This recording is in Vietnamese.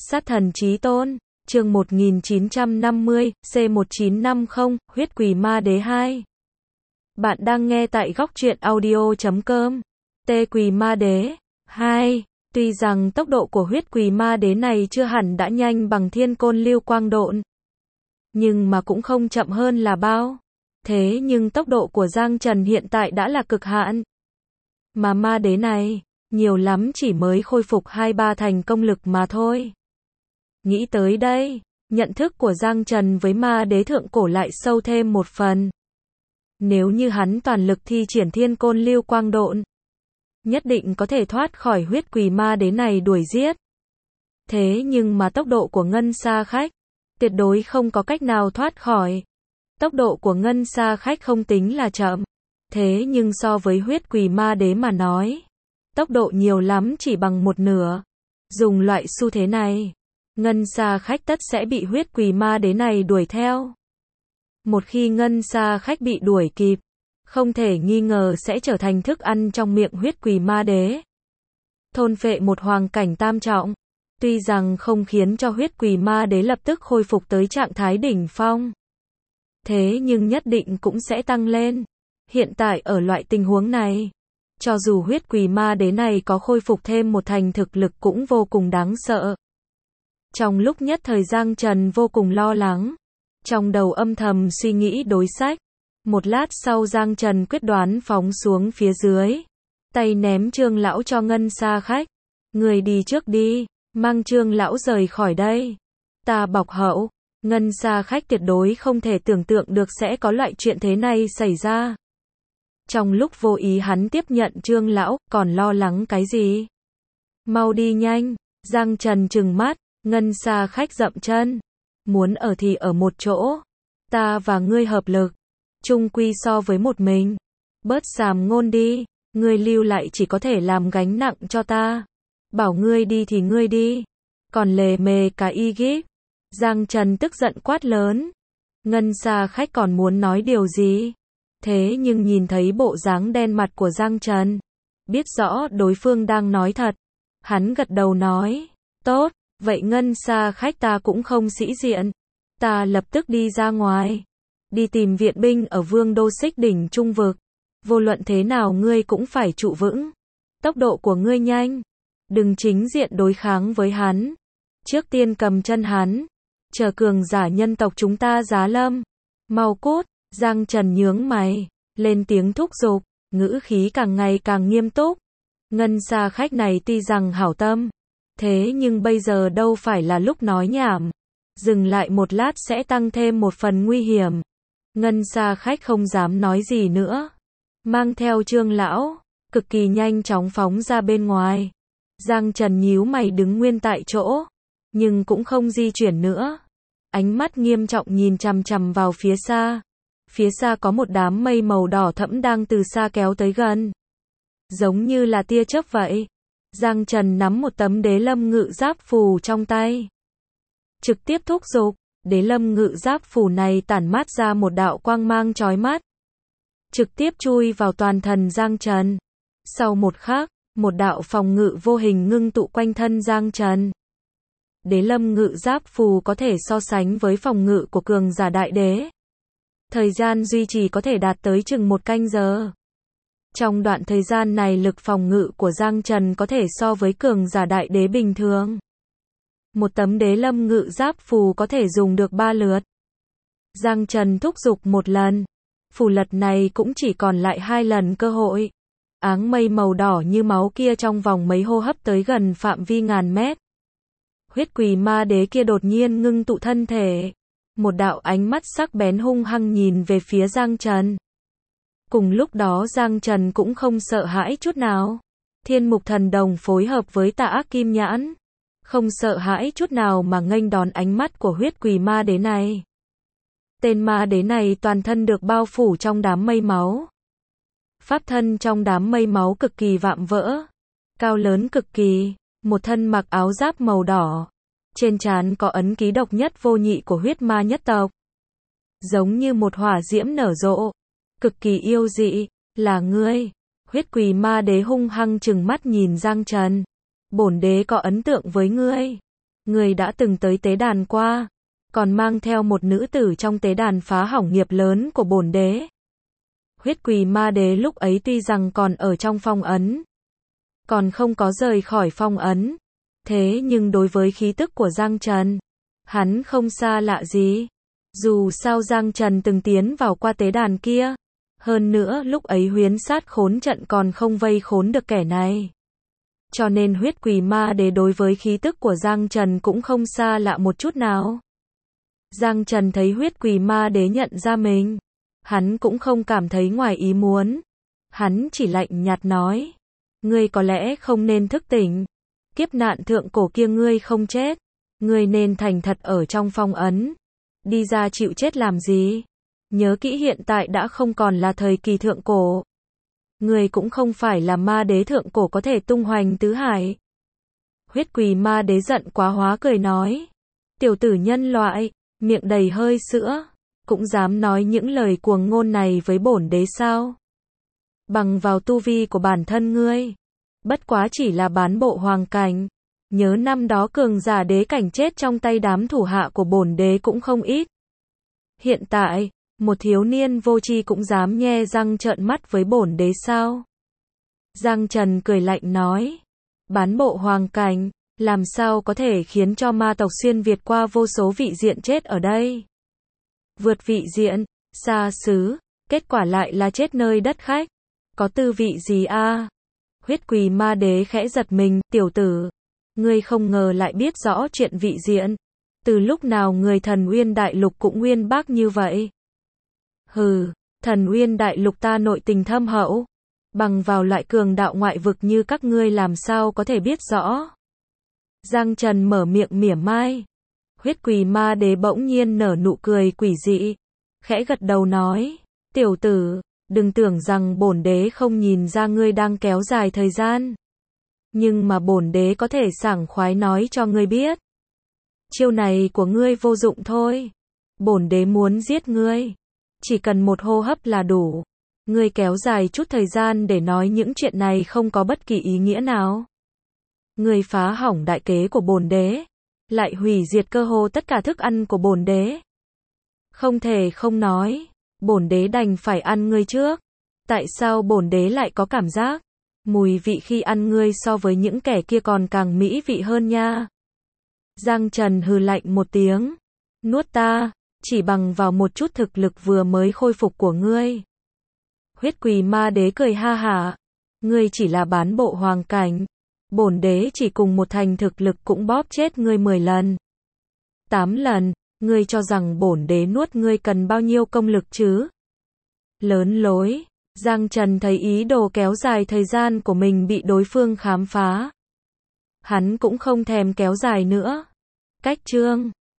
Sát thần chí tôn, chương 1950, C1950, huyết quỷ ma đế 2. Bạn đang nghe tại góc truyện audio.com. Tê quỷ ma đế 2. Tuy rằng tốc độ của huyết quỷ ma đế này chưa hẳn đã nhanh bằng thiên côn lưu quang độn, nhưng mà cũng không chậm hơn là bao. Thế nhưng tốc độ của Giang Trần hiện tại đã là cực hạn. Mà ma đế này, nhiều lắm chỉ mới khôi phục 2-3 thành công lực mà thôi. Nghĩ tới đây, nhận thức của Giang Trần với ma đế thượng cổ lại sâu thêm một phần. Nếu như hắn toàn lực thi triển thiên côn lưu quang độn, nhất định có thể thoát khỏi huyết quỷ ma đế này đuổi giết. Thế nhưng mà tốc độ của Ngân Sa Khách, tuyệt đối không có cách nào thoát khỏi. Tốc độ của Ngân Sa Khách không tính là chậm. Thế nhưng so với huyết quỷ ma đế mà nói, tốc độ nhiều lắm chỉ bằng một nửa. Dùng loại xu thế này, Ngân Sa Khách tất sẽ bị huyết quỷ ma đế này đuổi theo. Một khi Ngân Sa Khách bị đuổi kịp, không thể nghi ngờ sẽ trở thành thức ăn trong miệng huyết quỷ ma đế. Thôn phệ một hoàng cảnh tam trọng, tuy rằng không khiến cho huyết quỷ ma đế lập tức khôi phục tới trạng thái đỉnh phong, thế nhưng nhất định cũng sẽ tăng lên. Hiện tại ở loại tình huống này, cho dù huyết quỷ ma đế này có khôi phục thêm một thành thực lực cũng vô cùng đáng sợ. Trong lúc nhất thời Giang Trần vô cùng lo lắng, trong đầu âm thầm suy nghĩ đối sách. Một lát sau Giang Trần quyết đoán phóng xuống phía dưới, tay ném Trương lão cho Ngân Sa Khách. Người đi trước đi, mang Trương lão rời khỏi đây. Ta bọc hậu. Ngân Sa Khách tuyệt đối không thể tưởng tượng được sẽ có loại chuyện thế này xảy ra. Trong lúc vô ý hắn tiếp nhận Trương lão, còn lo lắng cái gì? Mau đi nhanh. Giang Trần trừng mắt. Ngân Sa Khách dậm chân. Muốn ở thì ở một chỗ. Ta và ngươi hợp lực, chung quy so với một mình. Bớt sàm ngôn đi. Ngươi lưu lại chỉ có thể làm gánh nặng cho ta. Bảo ngươi đi thì ngươi đi. Còn lề mề cả y gíp. Giang Trần tức giận quát lớn. Ngân Sa Khách còn muốn nói điều gì? Thế nhưng nhìn thấy bộ dáng đen mặt của Giang Trần, biết rõ đối phương đang nói thật. Hắn gật đầu nói, tốt, vậy Ngân Sa Khách ta cũng không sĩ diện. Ta lập tức đi ra ngoài, đi tìm viện binh ở Vương Đô Xích Đỉnh Trung Vực. Vô luận thế nào ngươi cũng phải trụ vững. Tốc độ của ngươi nhanh, đừng chính diện đối kháng với hắn. Trước tiên cầm chân hắn, chờ cường giả nhân tộc chúng ta giá lâm. Mau cút. Giang Trần nhướng mày, lên tiếng thúc giục, ngữ khí càng ngày càng nghiêm túc. Ngân Sa Khách này tuy rằng hảo tâm, thế nhưng bây giờ đâu phải là lúc nói nhảm. Dừng lại một lát sẽ tăng thêm một phần nguy hiểm. Ngân Sa Khách không dám nói gì nữa, mang theo Trương lão, cực kỳ nhanh chóng phóng ra bên ngoài. Giang Trần nhíu mày đứng nguyên tại chỗ, nhưng cũng không di chuyển nữa. Ánh mắt nghiêm trọng nhìn chằm chằm vào phía xa. Phía xa có một đám mây màu đỏ thẫm đang từ xa kéo tới gần, giống như là tia chớp vậy. Giang Trần nắm một tấm đế lâm ngự giáp phù trong tay, trực tiếp thúc giục. Đế lâm ngự giáp phù này tản mát ra một đạo quang mang chói mắt, trực tiếp chui vào toàn thân Giang Trần. Sau một khắc, một đạo phòng ngự vô hình ngưng tụ quanh thân Giang Trần. Đế lâm ngự giáp phù có thể so sánh với phòng ngự của cường giả đại đế. Thời gian duy trì có thể đạt tới chừng 1 canh giờ. Trong đoạn thời gian này lực phòng ngự của Giang Trần có thể so với cường giả đại đế bình thường. Một tấm đế lâm ngự giáp phù có thể dùng được 3 lượt. Giang Trần thúc giục một lần, phù lật này cũng chỉ còn lại 2 lần cơ hội. Áng mây màu đỏ như máu kia trong vòng mấy hô hấp tới gần phạm vi ngàn mét. Huyết quỷ ma đế kia đột nhiên ngưng tụ thân thể. Một đạo ánh mắt sắc bén hung hăng nhìn về phía Giang Trần. Cùng lúc đó Giang Trần cũng không sợ hãi chút nào. Thiên mục thần đồng phối hợp với Tà ác kim nhãn, không sợ hãi chút nào mà nghênh đón ánh mắt của huyết quỷ ma đế này. Tên ma đế này toàn thân được bao phủ trong đám mây máu. Pháp thân trong đám mây máu cực kỳ vạm vỡ, cao lớn cực kỳ, một thân mặc áo giáp màu đỏ. Trên trán có ấn ký độc nhất vô nhị của huyết ma nhất tộc, giống như một hỏa diễm nở rộ, cực kỳ yêu dị. Là ngươi? Huyết quỷ ma đế hung hăng trừng mắt nhìn Giang Trần. Bổn đế có ấn tượng với ngươi. Người đã từng tới tế đàn qua, còn mang theo một nữ tử trong tế đàn phá hỏng nghiệp lớn của bổn đế. Huyết Quỳ Ma Đế lúc ấy tuy rằng còn ở trong phong ấn, còn không có rời khỏi phong ấn, thế nhưng đối với khí tức của Giang Trần, hắn không xa lạ gì. Dù sao Giang Trần từng tiến vào qua tế đàn kia, hơn nữa lúc ấy Huyễn Sát Khốn Trận còn không vây khốn được kẻ này. Cho nên Huyết Quỳ Ma Đế đối với khí tức của Giang Trần cũng không xa lạ một chút nào. Giang Trần thấy Huyết Quỳ Ma Đế nhận ra mình, hắn cũng không cảm thấy ngoài ý muốn. Hắn chỉ lạnh nhạt nói, ngươi có lẽ không nên thức tỉnh. Kiếp nạn thượng cổ kia ngươi không chết, ngươi nên thành thật ở trong phong ấn. Đi ra chịu chết làm gì? Nhớ kỹ hiện tại đã không còn là thời kỳ thượng cổ. Ngươi cũng không phải là ma đế thượng cổ có thể tung hoành tứ hải. Huyết Quỳ Ma Đế giận quá hóa cười nói, tiểu tử nhân loại, miệng đầy hơi sữa, cũng dám nói những lời cuồng ngôn này với bổn đế sao? Bằng vào tu vi của bản thân ngươi, bất quá chỉ là bán bộ hoàng cảnh. Nhớ năm đó cường giả đế cảnh chết trong tay đám thủ hạ của bổn đế cũng không ít. Hiện tại, một thiếu niên vô tri cũng dám nhe răng trợn mắt với bổn đế sao? Giang Trần cười lạnh nói, bán bộ hoàng cảnh, làm sao có thể khiến cho ma tộc xuyên Việt qua vô số vị diện chết ở đây? Vượt vị diện, xa xứ, kết quả lại là chết nơi đất khách. Có tư vị gì a? Huyết Quỳ Ma Đế khẽ giật mình, tiểu tử, ngươi không ngờ lại biết rõ chuyện vị diện. Từ lúc nào người Thần Uyên Đại Lục cũng uyên bác như vậy? Hừ, Thần Uyên Đại Lục ta nội tình thâm hậu, bằng vào loại cường đạo ngoại vực như các ngươi làm sao có thể biết rõ? Giang Trần mở miệng mỉa mai. Huyết Quỳ Ma Đế bỗng nhiên nở nụ cười quỷ dị, khẽ gật đầu nói, tiểu tử, đừng tưởng rằng bổn đế không nhìn ra ngươi đang kéo dài thời gian. Nhưng mà bổn đế có thể sảng khoái nói cho ngươi biết. Chiêu này của ngươi vô dụng thôi. Bổn đế muốn giết ngươi, chỉ cần một hô hấp là đủ. Ngươi kéo dài chút thời gian để nói những chuyện này không có bất kỳ ý nghĩa nào. Ngươi phá hỏng đại kế của bổn đế, lại hủy diệt cơ hồ tất cả thức ăn của bổn đế. Không thể không nói, bổn đế đành phải ăn ngươi trước. Tại sao bổn đế lại có cảm giác mùi vị khi ăn ngươi so với những kẻ kia còn càng mỹ vị hơn nha? Giang Trần hừ lạnh một tiếng, nuốt ta, chỉ bằng vào một chút thực lực vừa mới khôi phục của ngươi. Huyết Quỳ Ma Đế cười ha hả, ngươi chỉ là bán bộ hoàng cảnh, bổn đế chỉ cùng một thành thực lực cũng bóp chết ngươi 10 lần. 8 lần, ngươi cho rằng bổn đế nuốt ngươi cần bao nhiêu công lực chứ? Lớn lối. Giang Trần thấy ý đồ kéo dài thời gian của mình bị đối phương khám phá. Hắn cũng không thèm kéo dài nữa. Cách chương